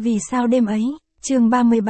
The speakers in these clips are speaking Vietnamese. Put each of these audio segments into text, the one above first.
Vì sao đêm ấy, chương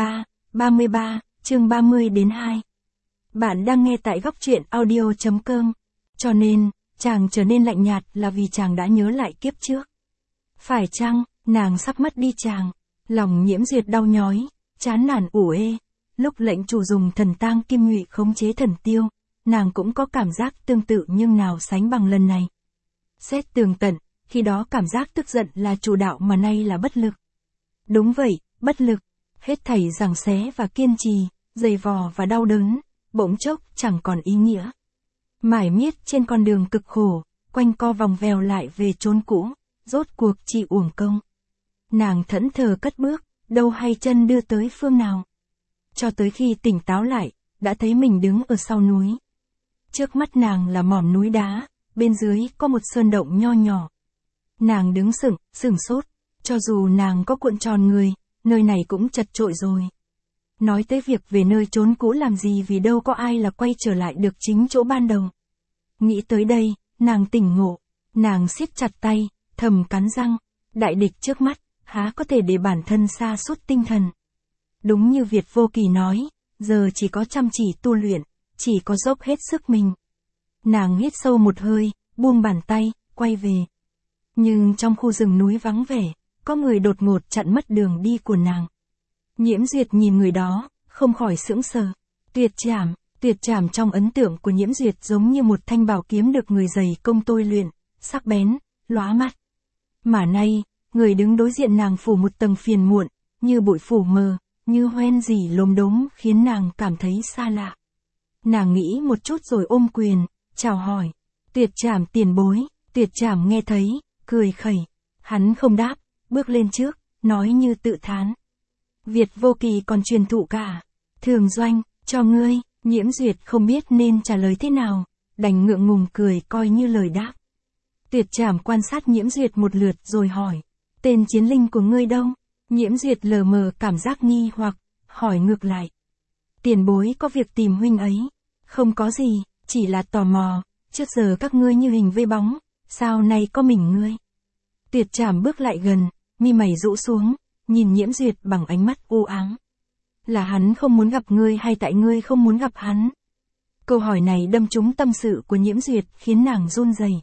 33, chương 30 đến 2. Bạn đang nghe tại góc truyện audio.com. Cho nên, chàng trở nên lạnh nhạt là vì chàng đã nhớ lại kiếp trước. Phải chăng, nàng sắp mất đi chàng. Lòng Nhiễm Duyệt đau nhói, chán nản ủ ê. Lúc lệnh chủ dùng thần tang kim ngụy khống chế Thần Tiêu, nàng cũng có cảm giác tương tự nhưng nào sánh bằng lần này. Xét tường tận, khi đó cảm giác tức giận là chủ đạo mà nay là bất lực. Đúng vậy, bất lực. Hết thảy giằng xé và kiên trì, dày vò và đau đớn, bỗng chốc chẳng còn ý nghĩa. Mải miết trên con đường cực khổ, quanh co vòng vèo lại về chốn cũ, rốt cuộc chỉ uổng công. Nàng thẫn thờ cất bước, đầu hay chân đưa tới phương nào. Cho tới khi tỉnh táo lại, đã thấy mình đứng ở sau núi. Trước mắt nàng là mỏm núi đá, bên dưới có một sơn động nho nhỏ. Nàng đứng sững sốt, cho dù nàng có cuộn tròn người, nơi này cũng chật chội rồi. Nói tới việc về nơi chốn cũ làm gì vì đâu có ai là quay trở lại được chính chỗ ban đầu. Nghĩ tới đây, nàng tỉnh ngộ, nàng siết chặt tay, thầm cắn răng, đại địch trước mắt, há có thể để bản thân sa sút tinh thần. Đúng như Việt Vô Kỳ nói, giờ chỉ có chăm chỉ tu luyện, chỉ có dốc hết sức mình. Nàng hít sâu một hơi, buông bàn tay, quay về. Nhưng trong khu rừng núi vắng vẻ, có người đột ngột chặn mất đường đi của nàng. Nhiễm Duyệt nhìn người đó, không khỏi sững sờ. Tuyệt trảm trong ấn tượng của Nhiễm Duyệt giống như một thanh bảo kiếm được người dày công tôi luyện, sắc bén, lóa mắt. Mà nay, người đứng đối diện nàng phủ một tầng phiền muộn, như bụi phủ mờ, như hoen rỉ lốm đốm khiến nàng cảm thấy xa lạ. Nàng nghĩ một chút rồi ôm quyền, chào hỏi. Tuyệt trảm tiền bối. Tuyệt trảm nghe thấy, cười khẩy. Hắn không đáp, bước lên trước, nói như tự thán. Việt Vô Kỳ còn truyền thụ cả. Thường doanh, cho ngươi. Nhiễm Duyệt không biết nên trả lời thế nào, đành ngượng ngùng cười coi như lời đáp. Tuyệt trảm quan sát Nhiễm Duyệt một lượt rồi hỏi. Tên chiến linh của ngươi đâu? Nhiễm Duyệt lờ mờ cảm giác nghi hoặc, hỏi ngược lại. Tiền bối có việc tìm huynh ấy. Không có gì, chỉ là tò mò, trước giờ các ngươi như hình vây bóng, sao nay có mình ngươi? Tuyệt trảm bước lại gần, mi mày rũ xuống, nhìn Nhiễm Duyệt bằng ánh mắt u ám. Là hắn không muốn gặp ngươi hay tại ngươi không muốn gặp hắn? Câu hỏi này đâm trúng tâm sự của Nhiễm Duyệt khiến nàng run rẩy.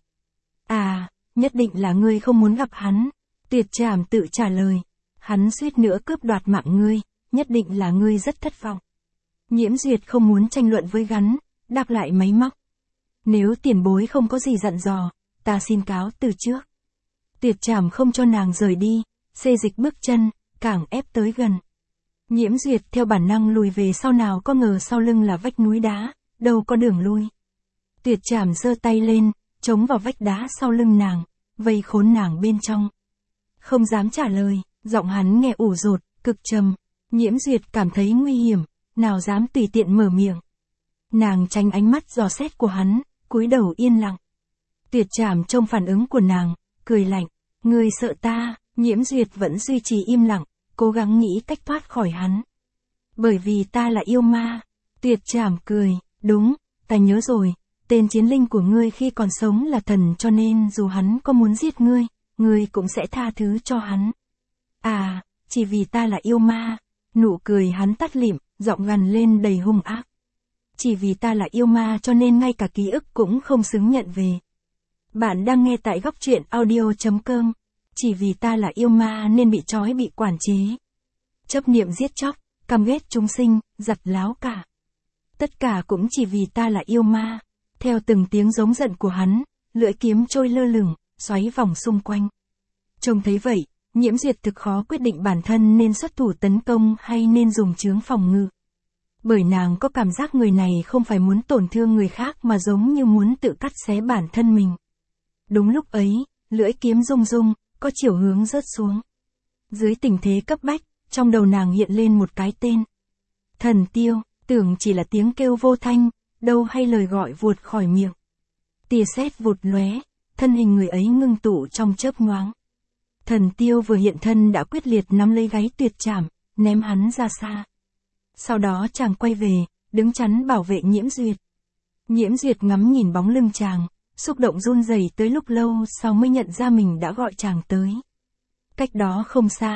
À, nhất định là ngươi không muốn gặp hắn. Tuyệt trảm tự trả lời. Hắn suýt nữa cướp đoạt mạng ngươi, nhất định là ngươi rất thất vọng. Nhiễm Duyệt không muốn tranh luận với gắn, đáp lại máy móc. Nếu tiền bối không có gì dặn dò, ta xin cáo từ trước. Tuyệt trảm không cho nàng rời đi, xê dịch bước chân, càng ép tới gần. Nhiễm Duyệt theo bản năng lùi về sau, nào có ngờ sau lưng là vách núi đá, đâu có đường lui. Tuyệt trảm giơ tay lên, chống vào vách đá sau lưng nàng, vây khốn nàng bên trong. Không dám trả lời, giọng hắn nghe ủ rột, cực trầm. Nhiễm Duyệt cảm thấy nguy hiểm, nào dám tùy tiện mở miệng. Nàng tránh ánh mắt dò xét của hắn, cúi đầu yên lặng. Tuyệt trảm trông phản ứng của nàng, cười lạnh. Ngươi sợ ta? Nhiễm Duyệt vẫn duy trì im lặng, cố gắng nghĩ cách thoát khỏi hắn. Bởi vì ta là yêu ma. Tuyệt trảm cười. Đúng, ta nhớ rồi, tên chiến linh của ngươi khi còn sống là thần, cho nên dù hắn có muốn giết ngươi, ngươi cũng sẽ tha thứ cho hắn. À, chỉ vì ta là yêu ma. Nụ cười hắn tắt lịm, giọng gằn lên đầy hung ác. Chỉ vì ta là yêu ma cho nên ngay cả ký ức cũng không xứng nhận về. Bạn đang nghe tại góc truyện audio.com. Chỉ vì ta là yêu ma nên bị trói, bị quản chế. Chấp niệm giết chóc, căm ghét chúng sinh, giặt láo cả. Tất cả cũng chỉ vì ta là yêu ma. Theo từng tiếng giống giận của hắn, lưỡi kiếm trôi lơ lửng, xoáy vòng xung quanh. Trông thấy vậy, Nhiễm Duyệt thực khó quyết định bản thân nên xuất thủ tấn công hay nên dùng chướng phòng ngự. Bởi nàng có cảm giác người này không phải muốn tổn thương người khác mà giống như muốn tự cắt xé bản thân mình. Đúng lúc ấy, lưỡi kiếm rung rung, có chiều hướng rớt xuống. Dưới tình thế cấp bách, trong đầu nàng hiện lên một cái tên. Thần Tiêu, tưởng chỉ là tiếng kêu vô thanh, đâu hay lời gọi vụt khỏi miệng. Tia sét vụt lóe, thân hình người ấy ngưng tụ trong chớp nhoáng. Thần Tiêu vừa hiện thân đã quyết liệt nắm lấy gáy tuyệt trảm, ném hắn ra xa. Sau đó chàng quay về, đứng chắn bảo vệ Nhiễm Duyệt. Nhiễm Duyệt ngắm nhìn bóng lưng chàng, xúc động run rẩy tới lúc lâu sau mới nhận ra mình đã gọi chàng tới. Cách đó không xa,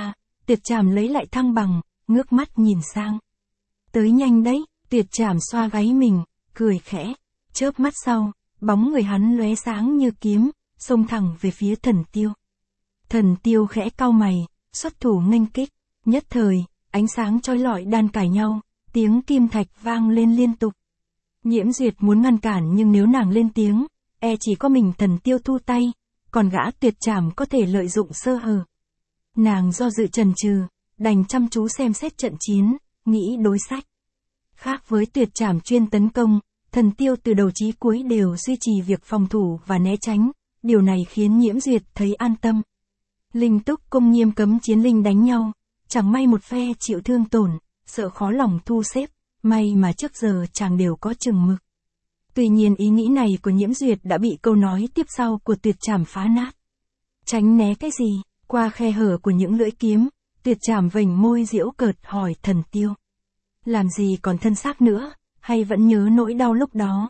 Tuyệt Trảm lấy lại thăng bằng, ngước mắt nhìn sang. Tới nhanh đấy, Tuyệt Trảm xoa gáy mình, cười khẽ. Chớp mắt sau, bóng người hắn lóe sáng như kiếm, xông thẳng về phía Thần Tiêu. Thần Tiêu khẽ cau mày, xuất thủ nghênh kích. Nhất thời, ánh sáng chói lọi đan cải nhau, tiếng kim thạch vang lên liên tục. Nhiễm Duyệt muốn ngăn cản nhưng nếu nàng lên tiếng, chỉ có mình Thần Tiêu thu tay, còn gã Tuyệt Trảm có thể lợi dụng sơ hở. Nàng do dự chần chừ, đành chăm chú xem xét trận chiến, nghĩ đối sách. Khác với Tuyệt Trảm chuyên tấn công, Thần Tiêu từ đầu chí cuối đều duy trì việc phòng thủ và né tránh, điều này khiến Nhiễm Duyệt thấy an tâm. Linh Túc Cung nghiêm cấm chiến linh đánh nhau, chẳng may một phe chịu thương tổn, sợ khó lòng thu xếp, may mà trước giờ chàng đều có chừng mực. Tuy nhiên ý nghĩ này của Nhiễm Duyệt đã bị câu nói tiếp sau của Tuyệt Trảm phá nát. Tránh né cái gì? Qua khe hở của những lưỡi kiếm, Tuyệt Trảm vểnh môi giễu cợt hỏi Thần Tiêu. Làm gì còn thân xác nữa, hay vẫn nhớ nỗi đau lúc đó?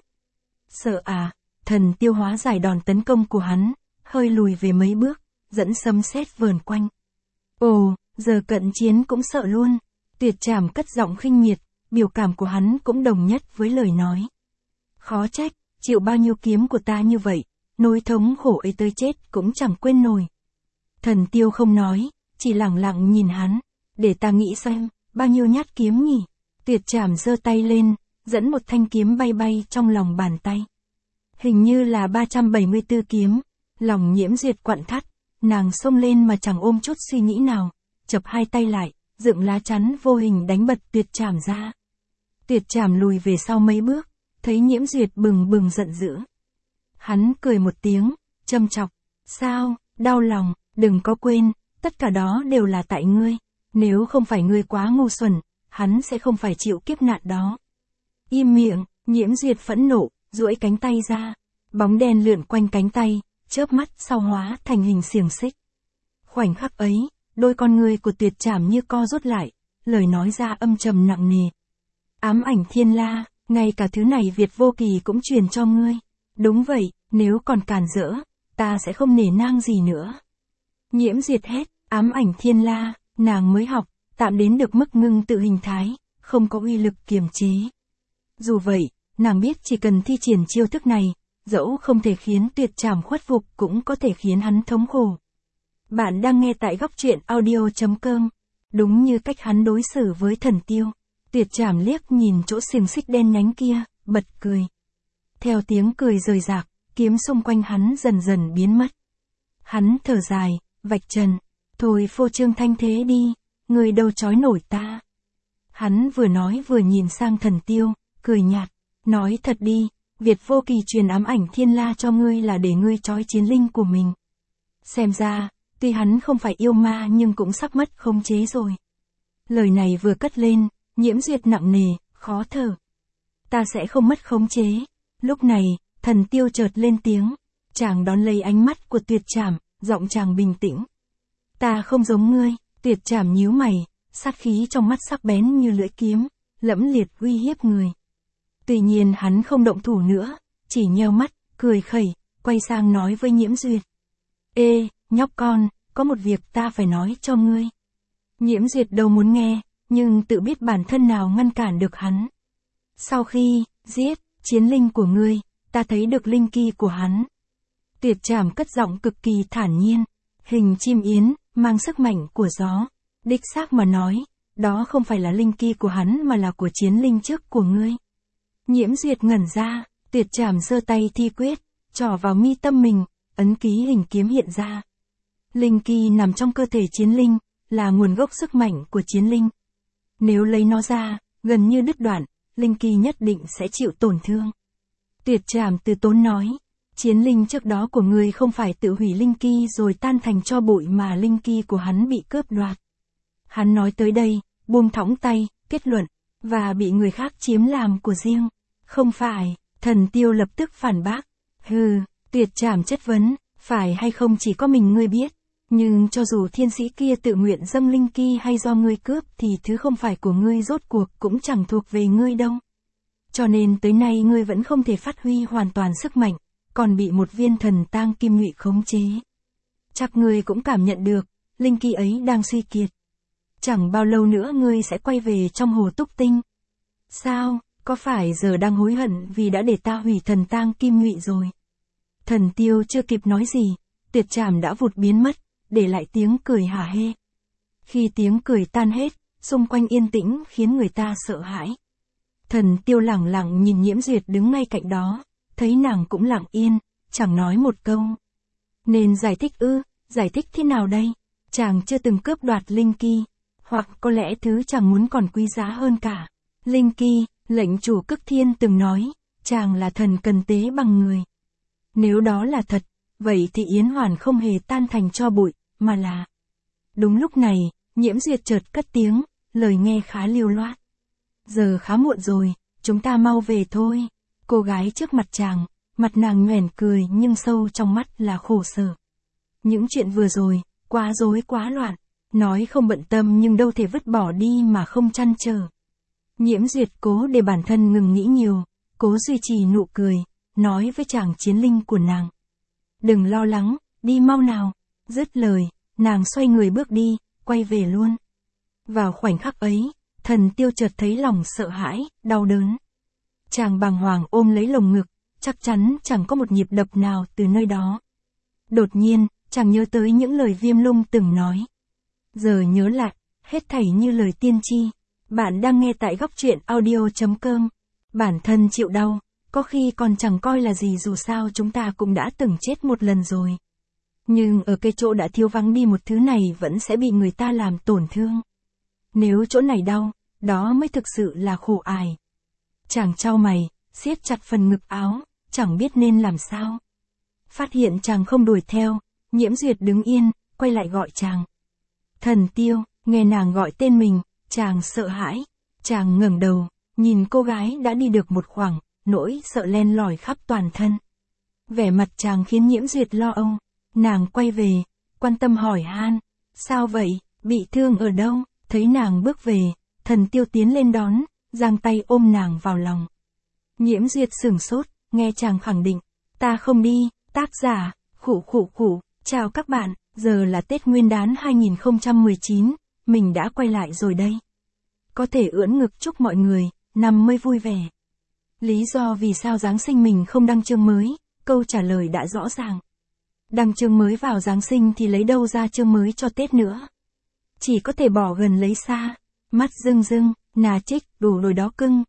Sợ à? Thần Tiêu hóa giải đòn tấn công của hắn, hơi lùi về mấy bước, dẫn sấm sét vờn quanh. Ồ, giờ cận chiến cũng sợ luôn. Tuyệt Trảm cất giọng khinh miệt, biểu cảm của hắn cũng đồng nhất với lời nói. Khó trách, chịu bao nhiêu kiếm của ta như vậy, nỗi thống khổ ấy tới chết cũng chẳng quên nổi. Thần Tiêu không nói, chỉ lẳng lặng nhìn hắn, để ta nghĩ xem, bao nhiêu nhát kiếm nhỉ? Tuyệt Trảm giơ tay lên, dẫn một thanh kiếm bay bay trong lòng bàn tay. Hình như là 374 kiếm, lòng Nhiễm Duyệt quặn thắt, nàng xông lên mà chẳng ôm chút suy nghĩ nào, chập hai tay lại, dựng lá chắn vô hình đánh bật Tuyệt Trảm ra. Tuyệt Trảm lùi về sau mấy bước, thấy Nhiễm Duyệt bừng bừng giận dữ. Hắn cười một tiếng, châm chọc, sao, đau lòng, đừng có quên, tất cả đó đều là tại ngươi, nếu không phải ngươi quá ngu xuẩn, hắn sẽ không phải chịu kiếp nạn đó. Im miệng, Nhiễm Duyệt phẫn nộ, duỗi cánh tay ra, bóng đen lượn quanh cánh tay, chớp mắt sau hóa thành hình xiềng xích. Khoảnh khắc ấy, đôi con ngươi của Tuyệt Trảm như co rút lại, lời nói ra âm trầm nặng nề. Ám ảnh thiên la, ngay cả thứ này Việt Vô Kỳ cũng truyền cho ngươi. Đúng vậy, nếu còn càn rỡ, ta sẽ không nể nang gì nữa. Nhiễm Duyệt hét, ám ảnh thiên la, nàng mới học, tạm đến được mức ngưng tự hình thái, không có uy lực kiềm chế. Dù vậy, nàng biết chỉ cần thi triển chiêu thức này, dẫu không thể khiến Tuyệt Trảm khuất phục cũng có thể khiến hắn thống khổ. Bạn đang nghe tại góc truyện audio.com. Đúng như cách hắn đối xử với Thần Tiêu, Tuyệt Trảm liếc nhìn chỗ xiềng xích đen nhánh kia, bật cười. Theo tiếng cười rời rạc, kiếm xung quanh hắn dần dần biến mất. Hắn thở dài, vạch trần, thôi phô trương thanh thế đi, người đâu trói nổi ta. Hắn vừa nói vừa nhìn sang Thần Tiêu, cười nhạt, nói thật đi, Việt Vô Kỳ truyền ám ảnh thiên la cho ngươi là để ngươi trói chiến linh của mình. Xem ra, tuy hắn không phải yêu ma nhưng cũng sắp mất khống chế rồi. Lời này vừa cất lên, Nhiễm Duyệt nặng nề, khó thở. Ta sẽ không mất khống chế. Lúc này, Thần Tiêu chợt lên tiếng, chàng đón lấy ánh mắt của Tuyệt Trảm, giọng chàng bình tĩnh. Ta không giống ngươi. Tuyệt Trảm nhíu mày, sát khí trong mắt sắc bén như lưỡi kiếm, lẫm liệt uy hiếp người. Tuy nhiên hắn không động thủ nữa, chỉ nheo mắt, cười khẩy, quay sang nói với Nhiễm Duyệt. Ê, nhóc con, có một việc ta phải nói cho ngươi. Nhiễm Duyệt đâu muốn nghe, nhưng tự biết bản thân nào ngăn cản được hắn. Sau khi giết chiến linh của ngươi, ta thấy được linh ki của hắn. Tuyệt Trảm cất giọng cực kỳ thản nhiên, hình chim yến, mang sức mạnh của gió. Đích xác mà nói, đó không phải là linh ki của hắn mà là của chiến linh trước của ngươi. Nhiễm Duyệt ngẩn ra, Tuyệt Trảm giơ tay thi quyết, trỏ vào mi tâm mình, ấn ký hình kiếm hiện ra. Linh ki nằm trong cơ thể chiến linh, là nguồn gốc sức mạnh của chiến linh. Nếu lấy nó ra, gần như đứt đoạn, linh ki nhất định sẽ chịu tổn thương. Tuyệt Trảm từ tốn nói, chiến linh trước đó của ngươi không phải tự hủy linh ki rồi tan thành tro bụi mà linh ki của hắn bị cướp đoạt. Hắn nói tới đây, buông thõng tay, kết luận, và bị người khác chiếm làm của riêng. Không phải, Thần Tiêu lập tức phản bác. Hừ, Tuyệt Trảm chất vấn, phải hay không chỉ có mình ngươi biết. Nhưng cho dù thiên sĩ kia tự nguyện dâng linh ki hay do ngươi cướp thì thứ không phải của ngươi rốt cuộc cũng chẳng thuộc về ngươi đâu. Cho nên tới nay ngươi vẫn không thể phát huy hoàn toàn sức mạnh, còn bị một viên thần tang kim nhụy khống chế. Chắc ngươi cũng cảm nhận được, linh ki ấy đang suy kiệt. chẳng bao lâu nữa ngươi sẽ quay về trong hồ túc tinh. Sao, có phải giờ đang hối hận vì đã để ta hủy thần tang kim ngụy rồi? Thần Tiêu chưa kịp nói gì, Tuyệt Trảm đã vụt biến mất, để lại tiếng cười hả hê. Khi tiếng cười tan hết, xung quanh yên tĩnh khiến người ta sợ hãi. Thần Tiêu lẳng lặng nhìn Nhiễm Duyệt đứng ngay cạnh đó, thấy nàng cũng lặng yên, chẳng nói một câu. Nên giải thích ư, giải thích thế nào đây? Chàng chưa từng cướp đoạt linh ki, hoặc có lẽ thứ chàng muốn còn quý giá hơn cả. Linh ki, lệnh chủ Cực Thiên từng nói, chàng là thần cần tế bằng người. Nếu đó là thật, vậy thì Yến Hoàn không hề tan thành tro bụi, mà là... Đúng lúc này, Nhiễm Duyệt chợt cất tiếng, lời nghe khá lưu loát. Giờ khá muộn rồi, chúng ta mau về thôi. Cô gái trước mặt chàng, mặt nàng nhoẻn cười nhưng sâu trong mắt là khổ sở. Những chuyện vừa rồi, quá rối quá loạn, nói không bận tâm nhưng đâu thể vứt bỏ đi mà không trăn trở. Nhiễm Duyệt cố để bản thân ngừng nghĩ nhiều, cố duy trì nụ cười, nói với chàng chiến linh của nàng. Đừng lo lắng, đi mau nào. Dứt lời, nàng xoay người bước đi, quay về luôn. Vào khoảnh khắc ấy, Thần Tiêu chợt thấy lòng sợ hãi, đau đớn. Chàng bàng hoàng ôm lấy lồng ngực, chắc chắn chẳng có một nhịp đập nào từ nơi đó. Đột nhiên, chàng nhớ tới những lời Viêm Lung từng nói. Giờ nhớ lại, hết thảy như lời tiên tri. Bạn đang nghe tại góc truyện audio.com. Bản thân chịu đau, có khi còn chẳng coi là gì dù sao chúng ta cũng đã từng chết một lần rồi. Nhưng ở cái chỗ đã thiếu vắng đi một thứ này vẫn sẽ bị người ta làm tổn thương. Nếu chỗ này đau, đó mới thực sự là khổ ải. Chàng chau mày, siết chặt phần ngực áo, chẳng biết nên làm sao. Phát hiện chàng không đuổi theo, Nhiễm Duyệt đứng yên, quay lại gọi chàng. Thần Tiêu, nghe nàng gọi tên mình, chàng sợ hãi. Chàng ngẩng đầu, nhìn cô gái đã đi được một khoảng, nỗi sợ len lỏi khắp toàn thân. Vẻ mặt chàng khiến Nhiễm Duyệt lo âu. Nàng quay về, quan tâm hỏi han. Sao vậy, bị thương ở đâu? Thấy nàng bước về, Thần Tiêu tiến lên đón, giang tay ôm nàng vào lòng. Nhiễm Duyệt sửng sốt, nghe chàng khẳng định. Ta không đi. Tác giả, khủ. Chào các bạn, giờ là Tết Nguyên đán 2019, mình đã quay lại rồi đây. Có thể ưỡn ngực chúc mọi người, năm mới vui vẻ. Lý do vì sao Giáng sinh mình không đăng chương mới, câu trả lời đã rõ ràng. Đăng chương mới vào Giáng sinh thì lấy đâu ra chương mới cho Tết nữa. Chỉ có thể bỏ gần lấy xa. Mắt rưng rưng, nà trích, đủ rồi đó cưng.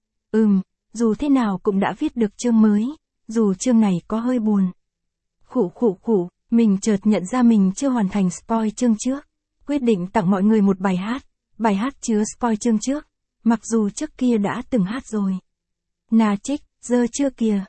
Dù thế nào cũng đã viết được chương mới, dù chương này có hơi buồn. Khủ, mình chợt nhận ra mình chưa hoàn thành spoil chương trước. Quyết định tặng mọi người một bài hát chứa spoil chương trước, mặc dù trước kia đã từng hát rồi. Nà trích, giờ chưa kìa.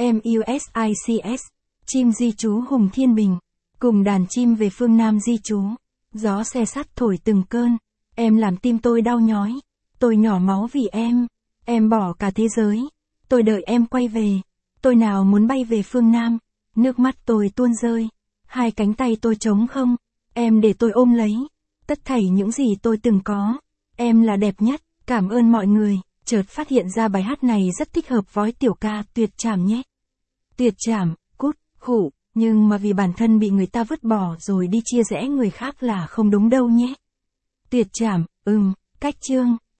MUSICS, chim di trú Hùng Thiên Bình, cùng đàn chim về phương Nam di trú. Gió xe sắt thổi từng cơn, em làm tim tôi đau nhói. Tôi nhỏ máu vì em bỏ cả thế giới. Tôi đợi em quay về, tôi nào muốn bay về phương Nam. Nước mắt tôi tuôn rơi, hai cánh tay tôi trống không. Em để tôi ôm lấy tất thảy những gì tôi từng có. Em là đẹp nhất, cảm ơn mọi người. Chợt phát hiện ra bài hát này rất thích hợp với tiểu ca Tuyệt Trảm nhé. Tuyệt Trảm, cút, khủ, nhưng mà vì bản thân bị người ta vứt bỏ rồi đi chia rẽ người khác là không đúng đâu nhé. Tuyệt Trảm, cách chương.